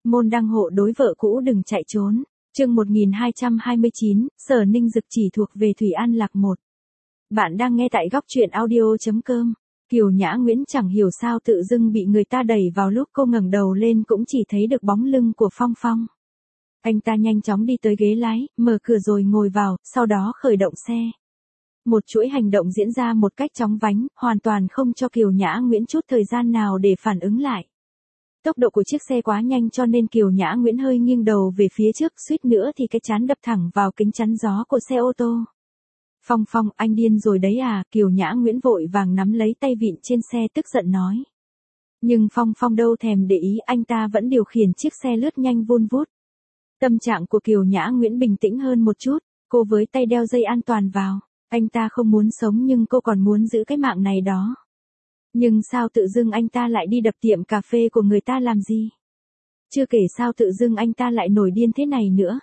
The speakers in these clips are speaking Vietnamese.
môn đăng hộ đối vợ cũ đừng chạy trốn. Chương 1229, Sở Ninh Dực chỉ thuộc về Thủy An Lạc 1. Bạn đang nghe tại góc truyện audio.com. Kiều Nhã Nguyễn chẳng hiểu sao tự dưng bị người ta đẩy vào, lúc cô ngẩng đầu lên cũng chỉ thấy được bóng lưng của Phong Phong. Anh ta nhanh chóng đi tới ghế lái, mở cửa rồi ngồi vào, sau đó khởi động xe. Một chuỗi hành động diễn ra một cách chóng vánh, hoàn toàn không cho Kiều Nhã Nguyễn chút thời gian nào để phản ứng lại. Tốc độ của chiếc xe quá nhanh cho nên Kiều Nhã Nguyễn hơi nghiêng đầu về phía trước, suýt nữa thì cái trán đập thẳng vào kính chắn gió của xe ô tô. Phong Phong, anh điên rồi đấy à? Kiều Nhã Nguyễn vội vàng nắm lấy tay vịn trên xe tức giận nói. Nhưng Phong Phong đâu thèm để ý, anh ta vẫn điều khiển chiếc xe lướt nhanh vun vút. Tâm trạng của Kiều Nhã Nguyễn bình tĩnh hơn một chút, cô với tay đeo dây an toàn vào. Anh ta không muốn sống nhưng cô còn muốn giữ cái mạng này đó. Nhưng sao tự dưng anh ta lại đi đập tiệm cà phê của người ta làm gì? Chưa kể sao tự dưng anh ta lại nổi điên thế này nữa.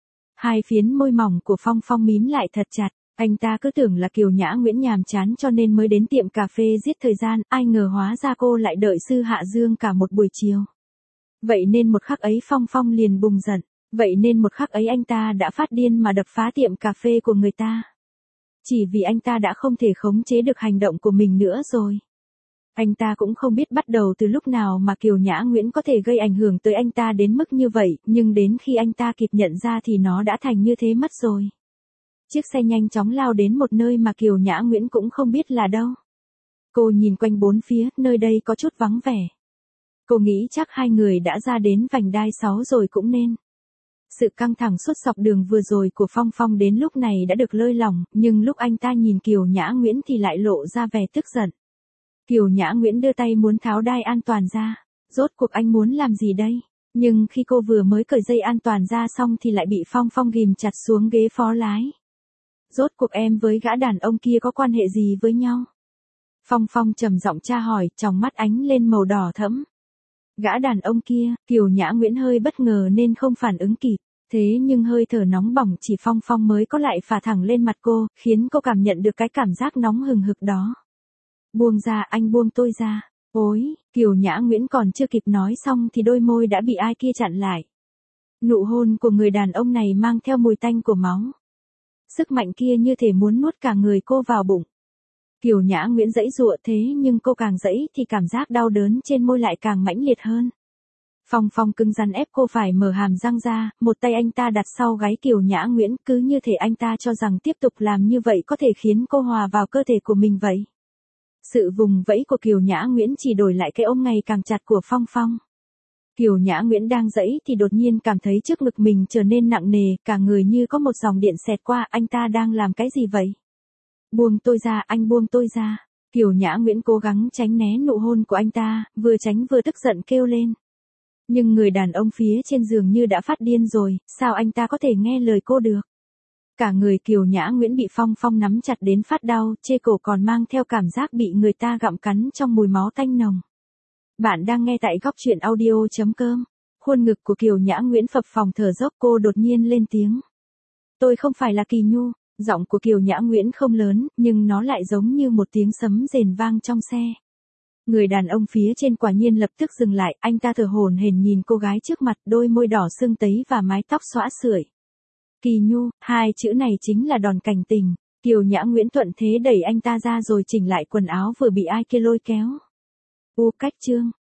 Hai phiến môi mỏng của Phong Phong mím lại thật chặt, anh ta cứ tưởng là Kiều Nhã Nguyễn nhàm chán cho nên mới đến tiệm cà phê giết thời gian, ai ngờ hóa ra cô lại đợi Sư Hạ Dương cả một buổi chiều. Vậy nên một khắc ấy Phong Phong liền bùng giận, vậy nên một khắc ấy anh ta đã phát điên mà đập phá tiệm cà phê của người ta. Chỉ vì anh ta đã không thể khống chế được hành động của mình nữa rồi. Anh ta cũng không biết bắt đầu từ lúc nào mà Kiều Nhã Nguyễn có thể gây ảnh hưởng tới anh ta đến mức như vậy, nhưng đến khi anh ta kịp nhận ra thì nó đã thành như thế mất rồi. Chiếc xe nhanh chóng lao đến một nơi mà Kiều Nhã Nguyễn cũng không biết là đâu. Cô nhìn quanh bốn phía, nơi đây có chút vắng vẻ. Cô nghĩ chắc hai người đã ra đến vành đai 6 rồi cũng nên. Sự căng thẳng suốt dọc đường vừa rồi của Phong Phong đến lúc này đã được lơi lỏng, nhưng lúc anh ta nhìn Kiều Nhã Nguyễn thì lại lộ ra vẻ tức giận. Kiều Nhã Nguyễn đưa tay muốn tháo đai an toàn ra. Rốt cuộc anh muốn làm gì đây? Nhưng khi cô vừa mới cởi dây an toàn ra xong thì lại bị Phong Phong ghìm chặt xuống ghế phó lái. Rốt cuộc em với gã đàn ông kia có quan hệ gì với nhau? Phong Phong trầm giọng tra hỏi, trong mắt ánh lên màu đỏ thẫm. Gã đàn ông kia, Kiều Nhã Nguyễn hơi bất ngờ nên không phản ứng kịp. Thế nhưng hơi thở nóng bỏng chỉ Phong Phong mới có lại phả thẳng lên mặt cô, khiến cô cảm nhận được cái cảm giác nóng hừng hực đó. Buông ra, anh buông tôi ra. Ôi, Kiều Nhã Nguyễn còn chưa kịp nói xong thì đôi môi đã bị ai kia chặn lại. Nụ hôn của người đàn ông này mang theo mùi tanh của máu. Sức mạnh kia như thể muốn nuốt cả người cô vào bụng. Kiều Nhã Nguyễn giãy giụa thế nhưng cô càng giãy thì cảm giác đau đớn trên môi lại càng mãnh liệt hơn. Phong Phong cứng rắn ép cô phải mở hàm răng ra, một tay anh ta đặt sau gáy Kiều Nhã Nguyễn, cứ như thể anh ta cho rằng tiếp tục làm như vậy có thể khiến cô hòa vào cơ thể của mình vậy. Sự vùng vẫy của Kiều Nhã Nguyễn chỉ đổi lại cái ôm ngày càng chặt của Phong Phong. Kiều Nhã Nguyễn đang giãy thì đột nhiên cảm thấy trước ngực mình trở nên nặng nề, cả người như có một dòng điện xẹt qua, anh ta đang làm cái gì vậy? Buông tôi ra, anh buông tôi ra. Kiều Nhã Nguyễn cố gắng tránh né nụ hôn của anh ta, vừa tránh vừa tức giận kêu lên. Nhưng người đàn ông phía trên giường như đã phát điên rồi, sao anh ta có thể nghe lời cô được? Cả người Kiều Nhã Nguyễn bị Phong Phong nắm chặt đến phát đau, chê cổ còn mang theo cảm giác bị người ta gặm cắn trong mùi máu tanh nồng. Bạn đang nghe tại góc truyện audio.com. Khuôn ngực của Kiều Nhã Nguyễn phập phồng thở dốc, cô đột nhiên lên tiếng. Tôi không phải là Kỳ Nhu. Giọng của Kiều Nhã Nguyễn không lớn, nhưng nó lại giống như một tiếng sấm rền vang trong xe. Người đàn ông phía trên quả nhiên lập tức dừng lại, anh ta thở hổn hển nhìn cô gái trước mặt, đôi môi đỏ sưng tấy và mái tóc xõa sưởi. Kỳ Nhu, hai chữ này chính là đòn cảnh tình. Kiều Nhã Nguyễn thuận thế đẩy anh ta ra rồi chỉnh lại quần áo vừa bị ai kia lôi kéo. Cách chương.